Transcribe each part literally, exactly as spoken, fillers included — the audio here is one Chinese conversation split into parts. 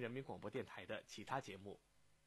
人民广播电台的其他节目。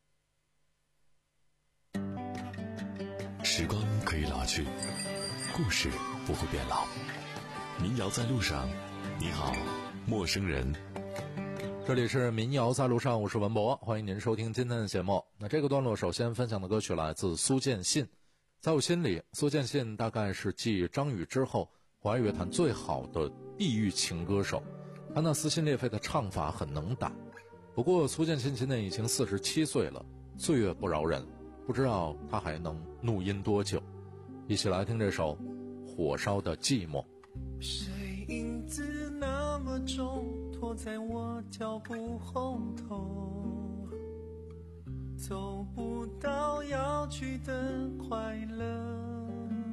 时光可以老去，故事不会变老。民谣在路上，你好，陌生人。 这里是民谣在路上，我是文博，欢迎您收听今天的节目。那这个段落首先分享的歌曲来自苏建信。在我心里，苏建信大概是继张宇之后华语乐坛最好的地域情歌手，他那撕心裂肺的唱法很能打。不过苏建信今年已经四十七岁了，岁月不饶人，不知道他还能怒音多久。一起来听这首火烧的寂寞。 谁影子那么重，拖在我脚步后头，走不到要去的快乐，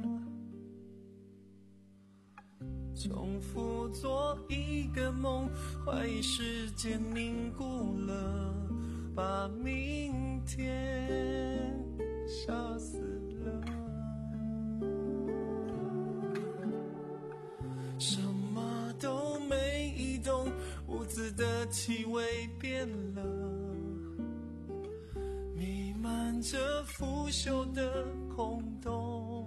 重复做一个梦，怀疑时间凝固了，把明天杀死了。什么都没移动，屋子的气味变了，弥漫着腐朽的空洞。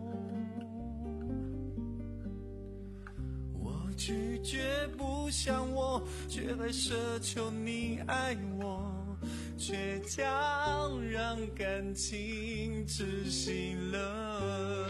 我拒绝不像我，却还奢求你爱我，倔强让感情窒息了。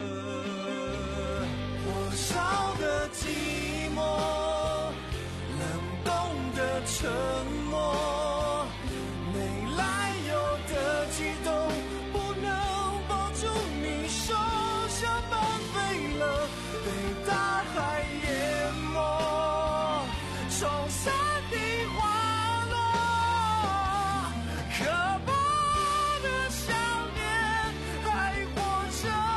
火烧的寂寞，冷冻的沉默，没来由的激动，不能抱住你，手像半飞了，被大海淹没，冲散地滑落，可怕的想念还活着。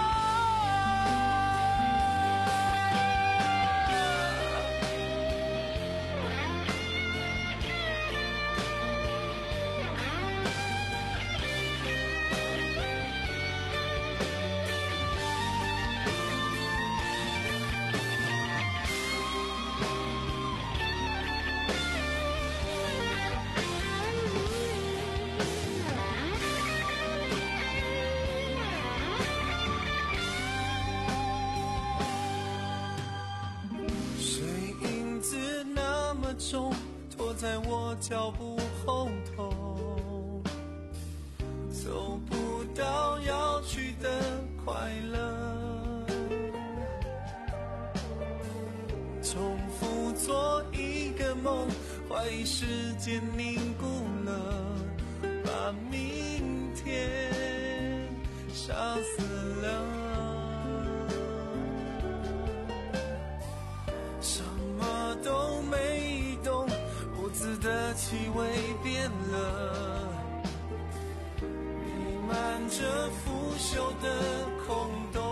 拖在我脚步后头，走不到要去的快乐，重复做一个梦，怀疑时间凝固了，把明天杀死了。什么都没移动，屋子的气味变了，弥漫着腐朽的空洞。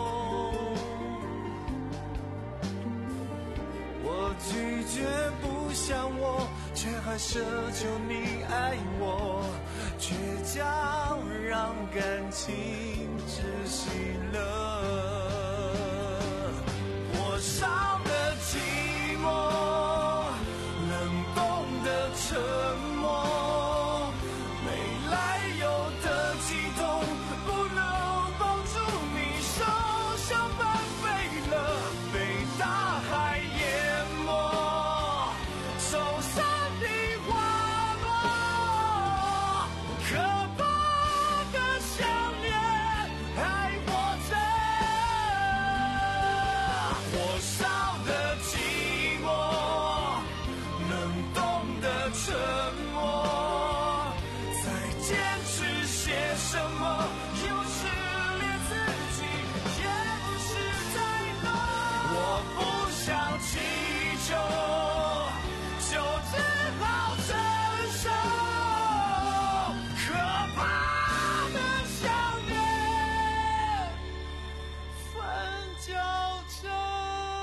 我拒绝不像我，却还奢求你爱我，倔强让感情窒息了。火烧的寂寞，冷冻的沉默，没来由的激动，不能抱住你，手像半飞了，被大海淹没，冲散地滑落，可怕的想念还活着。火烧的寂寞，冷冻的沉默，再坚持些什么？有时连自己也不是在弄。我不想祈求，就只好承受可怕的想念，翻搅着。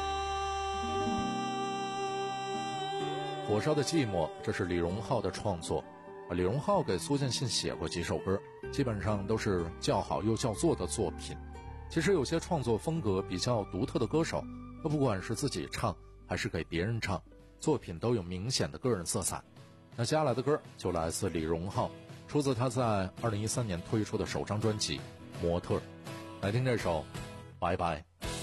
火烧的寂寞，这是李荣浩的创作。李荣浩给苏建信写过几首歌，基本上都是叫好又叫座的作品。其实有些创作风格比较独特的歌手，不管是自己唱还是给别人唱，作品都有明显的个人色彩。 那接下来的歌就来自李荣浩，出自他在二零一三年推出的首张专辑《模特》。来听这首《拜拜》。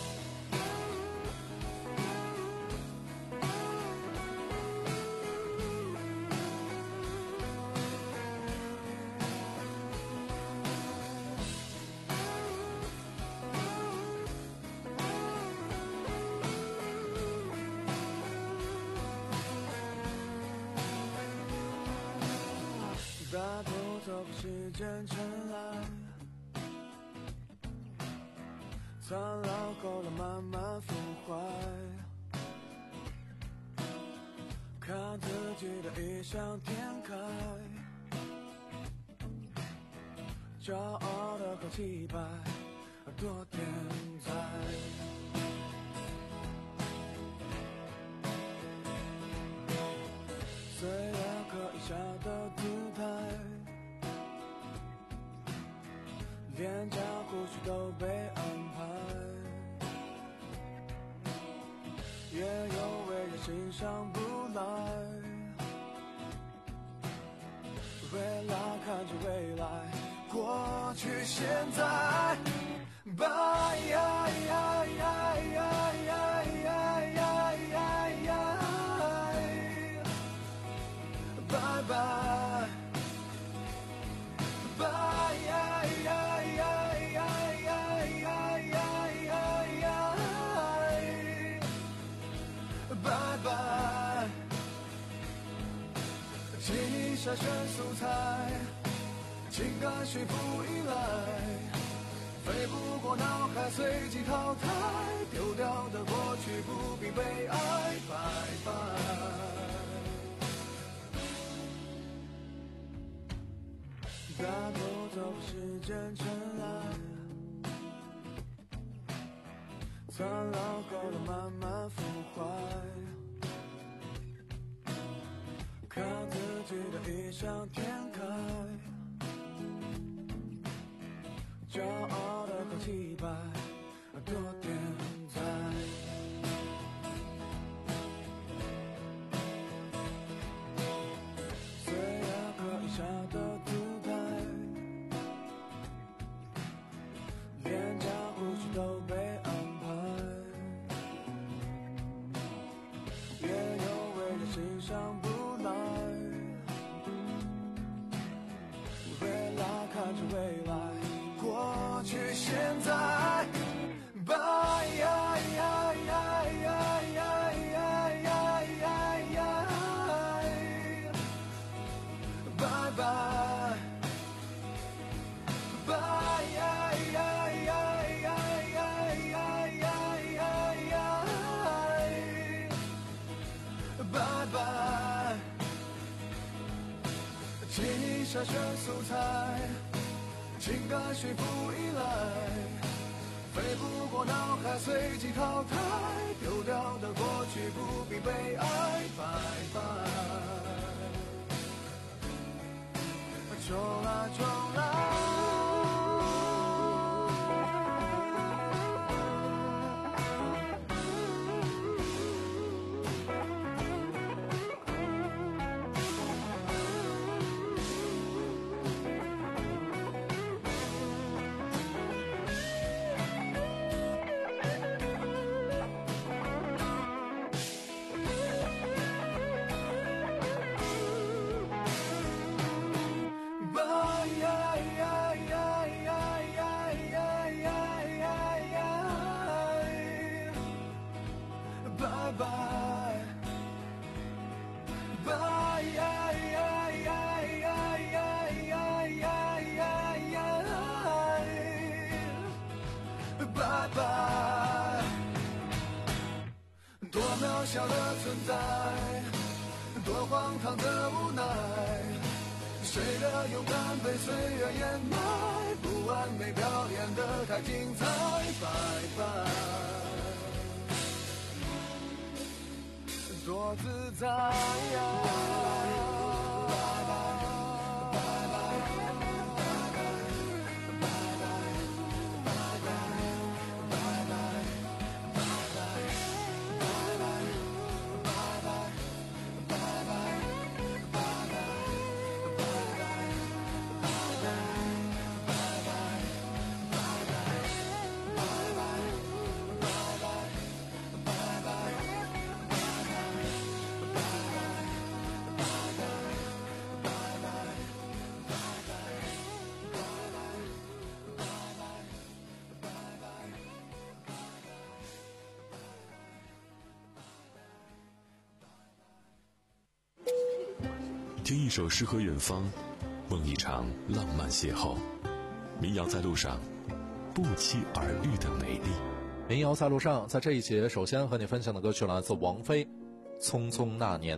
大步走过时间尘埃，苍老后来慢慢腐坏，看自己的异想天开，骄傲的好气派，多天才。虽然可以下的姿态，脸颊胡须都被安排，也有为人欣赏不来。未来看着未来，过去现在，拜呀呀呀呀呀呀呀呀呀，拜拜，拜呀呀呀呀呀呀呀呀，拜拜。记忆筛选素材，情感驯服依赖，飞不过脑海随即淘汰，丢掉的过去不必被爱，拜拜。大步走时间尘埃，苍老后来慢慢腐坏，看自己的异想天开，骄傲的好气派，多天才。虽然可以下的姿态，脸颊胡须都被安排，也有为人欣赏不来。未来看着未来，过去现在，拜呀呀呀呀呀呀呀呀呀，拜拜，拜呀呀呀呀呀呀呀呀，拜拜。记忆筛选素材，情感驯服依赖，飞不过脑海随即淘汰，丢掉的过去不必被爱，拜拜。重来重来。渺小的存在，多荒唐的无奈，谁的勇敢被岁月掩埋，不完美表演得太精彩，拜拜，多自在呀。拜听一首诗和远方，梦一场浪漫邂逅。民谣在路上，不期而遇的美丽。 民谣在路上，在这一节首先和你分享的歌曲来自王菲，《匆匆那年》。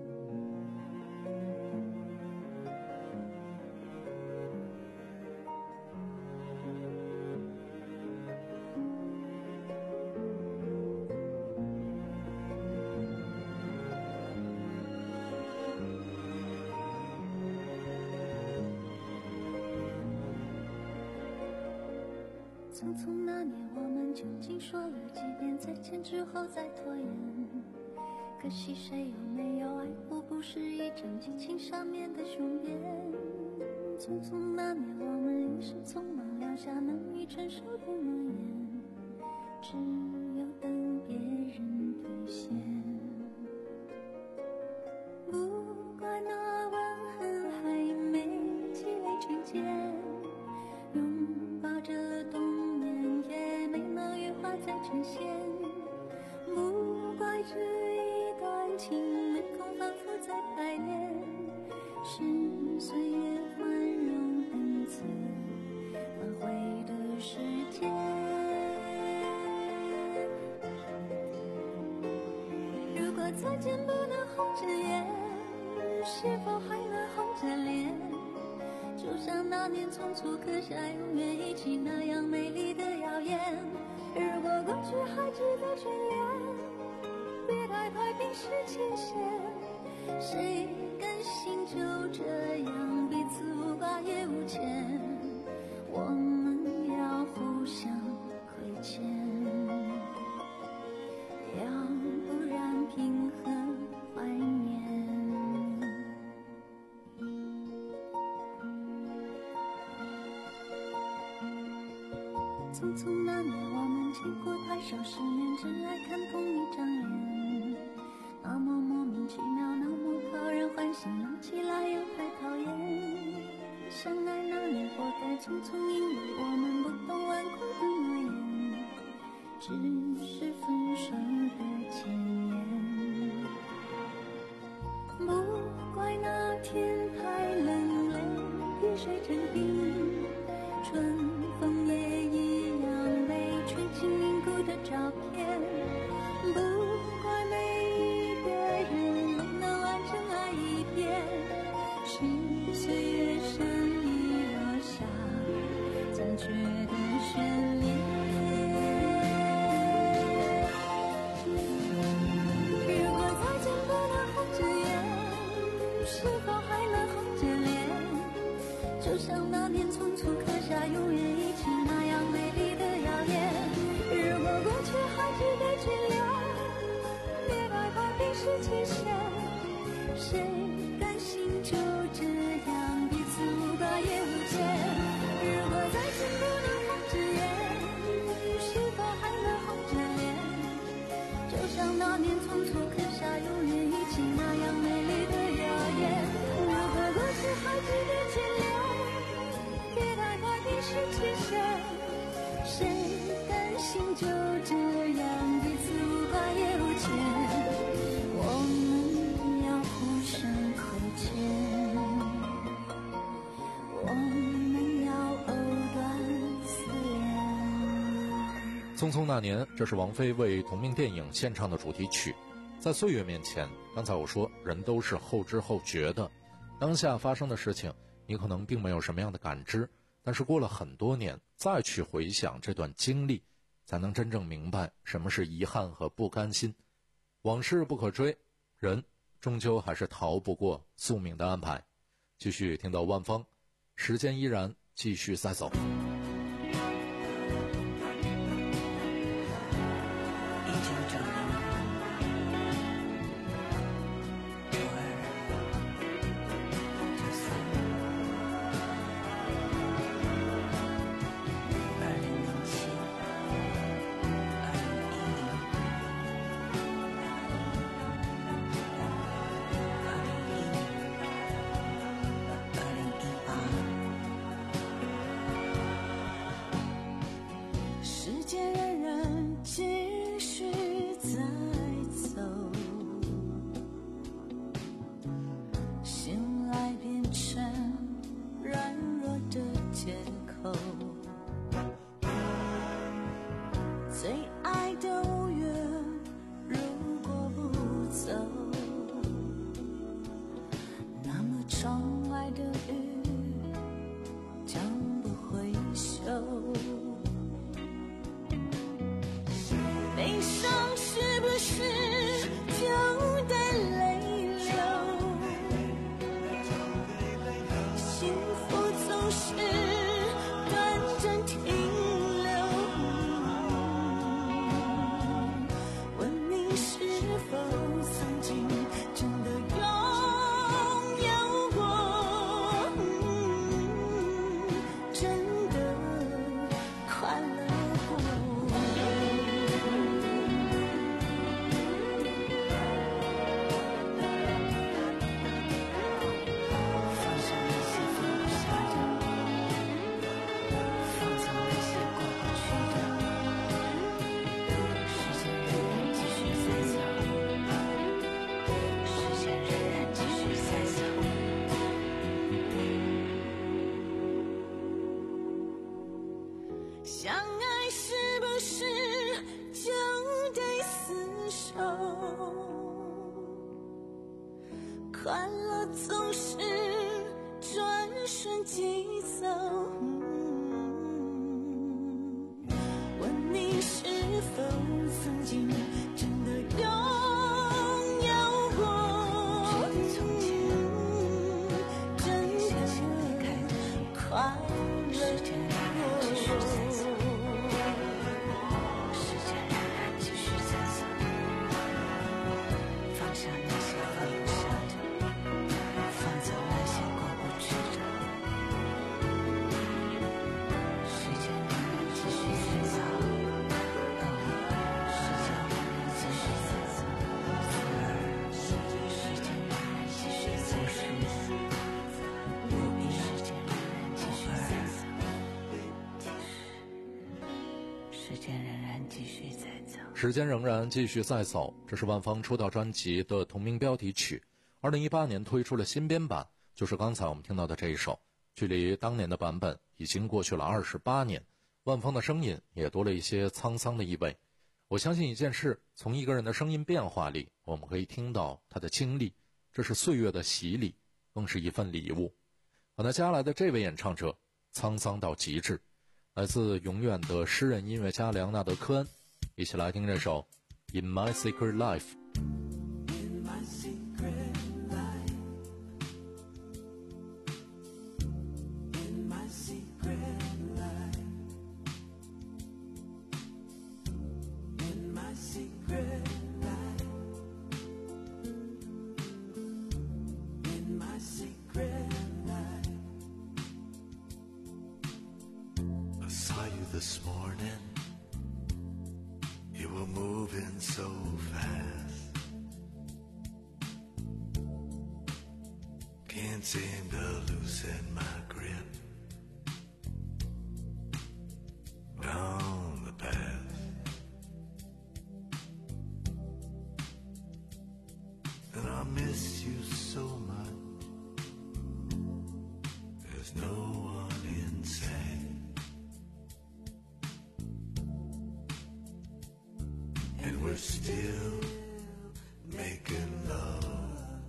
匆匆那年，我们究竟说了几遍再见之后再拖延？可惜谁有没有爱过，不是一张激情上面的雄辩。匆匆那年，我们一时匆忙撂下难以承受的诺言，只有等别人兑现。不怪那吻痕还没积累成茧，拥抱着冬眠也没能羽化再成仙。不怪这一段情没空反复在排练，是岁月宽容恩赐挽回的时间。如果再见不能红着眼，是否还能红着脸？就像那年匆促刻下永远一起那样美丽的谣言。如果过去还值得眷恋，别太快冰释前嫌。谁甘心就这样彼此无挂也无牵？我们要互相亏欠，要不然凭何怀念？匆匆那年，我们见过太少世面，只爱看同一张脸，那么莫名其妙，那么讨人欢喜，闹起来又太讨厌。相爱那年活该匆匆，因为我们不懂顽固的诺言，只是分手的前言。不怪那天太冷，泪滴水成冰，春风也一样被吹进凝固的照片。不怪每一个人都能完整爱一遍，是岁月善意落下残缺的眷恋。如果再见不能红着眼，是否还能红着脸？就像那年匆促刻下永远一起那样美丽的谣言。如果过去还值得眷恋，别太快冰释前嫌。谁甘心就这样彼此无挂也无牵？如果再见不能红着眼，是否还能红着脸？就像那年匆促刻下永远一起那样美丽的谣言。如果过去还值得眷恋，别太快冰释前嫌。谁甘心就这样彼此无挂也无牵？我们要互相亏欠，我们要藕断丝连。 匆匆那年，这是王菲为同名电影献唱的主题曲。在岁月面前，刚才我说人都是后知后觉的，当下发生的事情你可能并没有什么样的感知，但是过了很多年再去回想这段经历，才能真正明白什么是遗憾和不甘心。往事不可追，人终究还是逃不过宿命的安排。继续听到万芳，时间依然继续在走。 二零一八快乐总是转瞬即走。问你是否曾经真的拥有过，真的快乐。 时间仍然继续在走，这是万芳出道专辑的同名标题曲。二零一八年推出了新编版，就是刚才我们听到的这一首。距离当年的版本已经过去了二十八年，万芳的声音也多了一些沧桑的意味。我相信一件事，从一个人的声音变化里，我们可以听到他的经历，这是岁月的洗礼，更是一份礼物。好，那接下来的这位演唱者，沧桑到极致，来自永远的诗人音乐家莱昂纳德·科恩。一起来听这首 In My Secret Life。 In my secret life, in my secret life, in my secret life, in my secret life. I saw you this morning.You were moving so fast, can't seem to loosen my grip on the path. And I miss you so much, there's no one in sight.We're still making love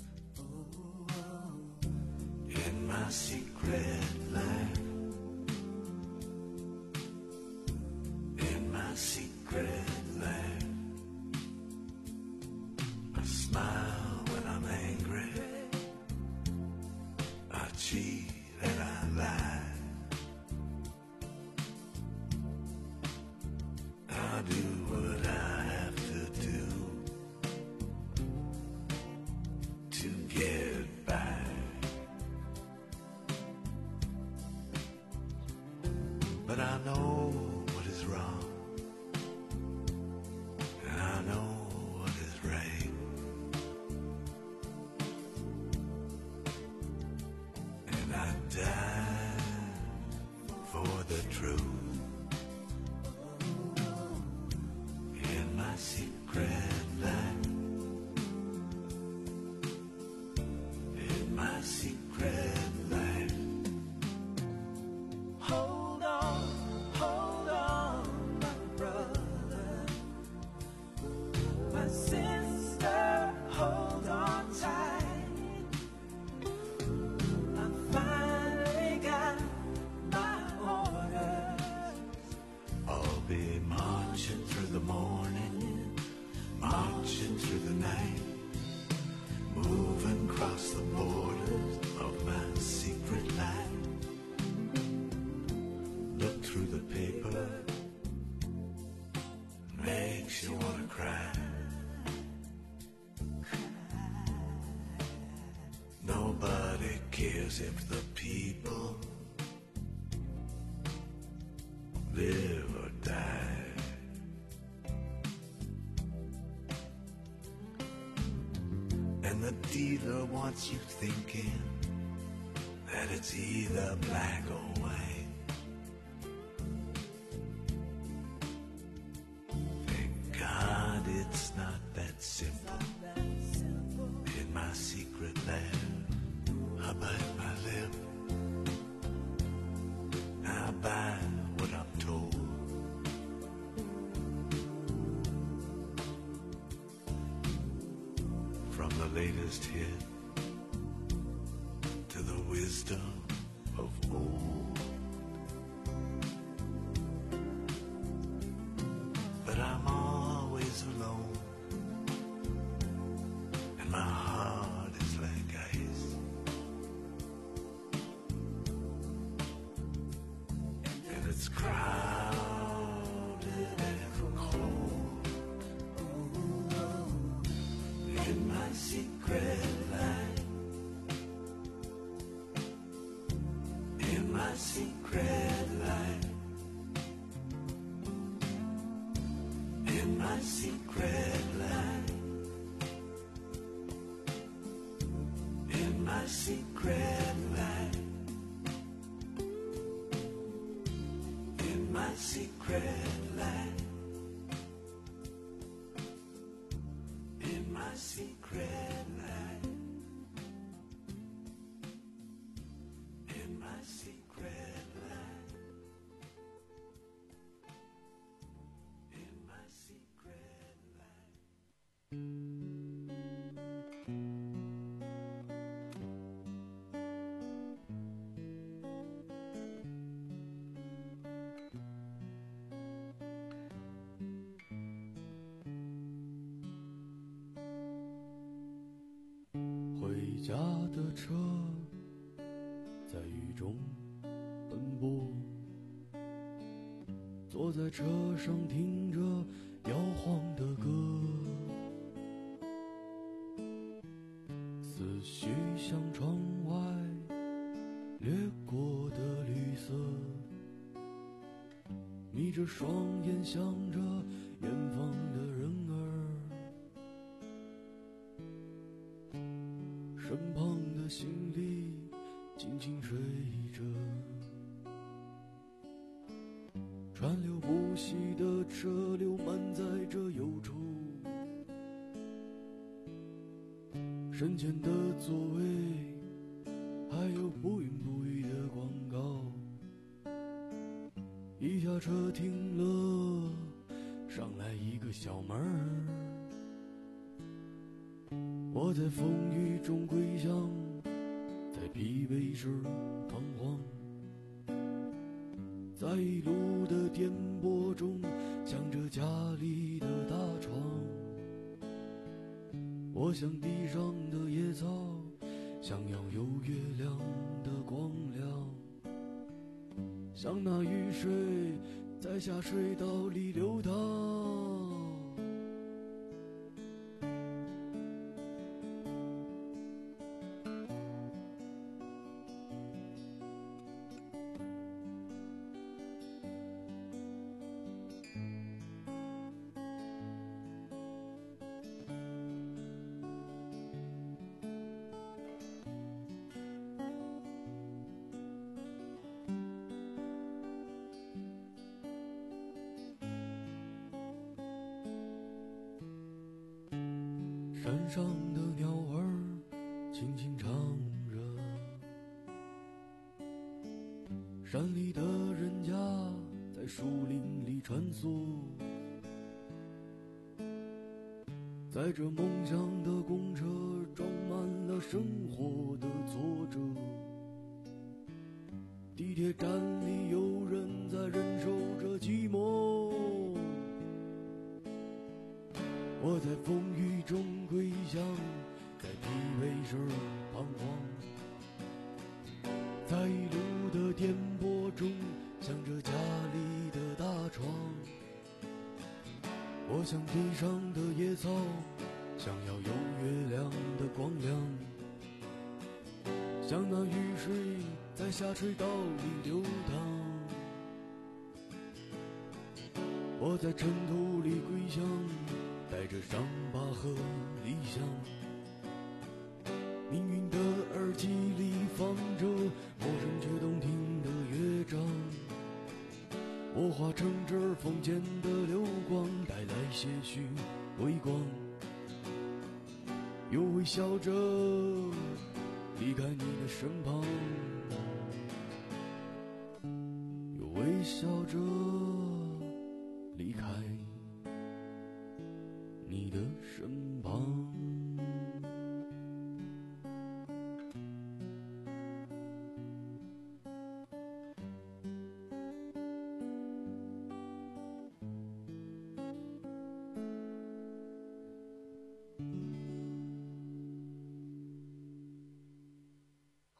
in my secret life, in my secret life. I smile when I'm angry, I cheat and I lie, I do what I.But I know what is wrong, and I know what is right, and I die for the truth in my secret life, in my secret life.Marching through the morning, marching through the night, moving across the borders of my secret life. Look through the paper, makes you wanna cry. Nobody cares if the people live or die.And the dealer wants you thinking that it's either black or white. Thank God it's not that simple. In my secret land, I bite my lip. I buy what I'm told.From the latest hit wisdom of old. But I'm always alone, and my heart is like ice. And it's crowded and cold in my secret life, in my secret life, in my secret life, in my secret life, in my secret life, in my secret life, in my secret life, in my secret life. 回家的车在雨中奔波，坐在车上听着摇晃的歌，思绪像窗外掠过的绿色，眯着双眼想着远方的人儿，身旁的行李轻轻睡着，川流不息的车流满载着忧愁，身前的座位还有不云不雨的广告，一下车停了，上来一个小妹儿，我在风雨中归乡，在疲惫时彷徨，在一路的颠簸中想着家里的大床，我像地上的野草，想要有月亮的光亮，像那雨水在下水道里流淌。山上的鸟儿轻轻唱着，山里的人家在树林里穿梭，载着梦想的公车装满了生活的挫折，地铁站里有人在忍受着寂寞，我在风雨中归乡，在疲惫时彷徨，在一路的颠簸中想着家里的大床，我像地上的野草，想要有月亮的光亮，像那雨水在下水道里流淌，我在尘土里归乡，带着伤疤和理想，命运的耳机里放着陌生却动听的乐章，我化成这风间的流光，带来些许微光，又微笑着离开你的身旁，又微笑着离开你的身旁。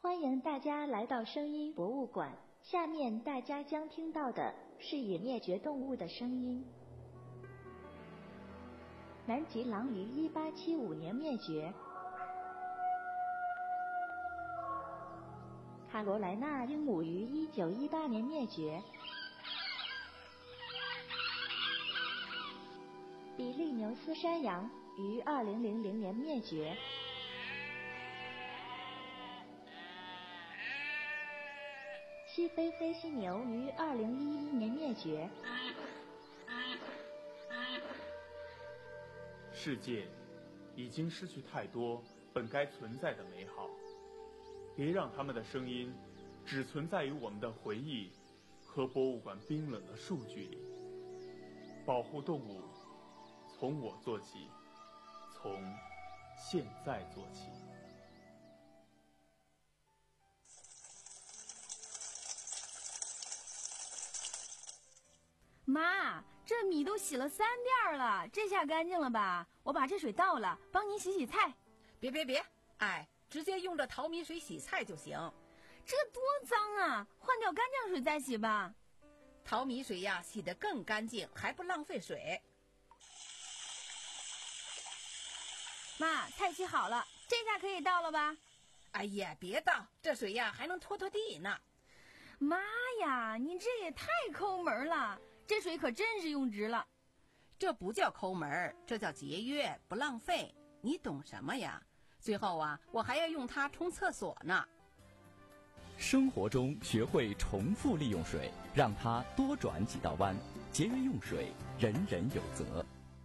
欢迎大家来到声音博物馆。下面大家将听到的是已灭绝动物的声音。南极狼于一八七五年灭绝，卡罗莱纳鹦鹉于一九一八年灭绝，比利牛斯山羊于二零零零年灭绝，西非非犀牛于二零一一年灭绝。 世界已经失去太多本该存在的美好，别让他们的声音只存在于我们的回忆和博物馆冰冷的数据里。保护动物，从我做起，从现在做起。 妈，这米都洗了三遍了，这下干净了吧？我把这水倒了，帮您洗洗菜。 别别别，哎，直接用这淘米水洗菜就行。 这多脏啊，换掉干净水再洗吧。 淘米水呀，洗得更干净，还不浪费水。 妈，菜洗好了，这下可以倒了吧？ 哎呀，别倒，这水呀还能拖拖地呢。 妈呀，你这也太抠门了，这水可真是用值了。 这不叫抠门，这叫节约，不浪费。你懂什么呀？最后啊，我还要用它冲厕所呢。 生活中学会重复利用水，让它多转几道弯，节约用水，人人有责。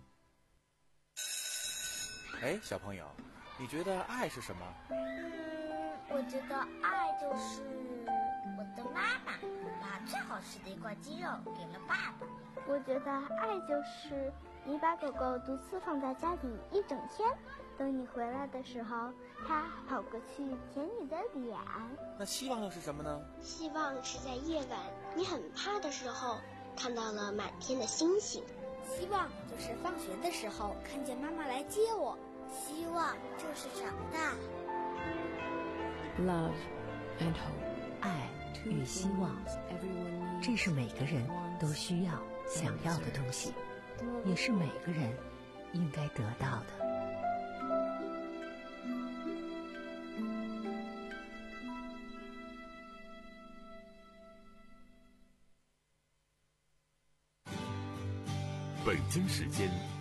哎，小朋友，你觉得爱是什么？ 嗯，我觉得爱就是我的妈妈把最好吃的一块鸡肉给了爸爸。 我觉得爱就是你把狗狗独自放在家里一整天，等你回来的时候，它跑过去舔你的脸。 那希望又是什么呢？ 希望是在夜晚你很怕的时候，看到了满天的星星。 希望就是放学的时候看见妈妈来接我。 希望就是长大。 Love and hope， 爱与希望，这是每个人都需要、想要的东西，也是每个人应该得到的。 北京时间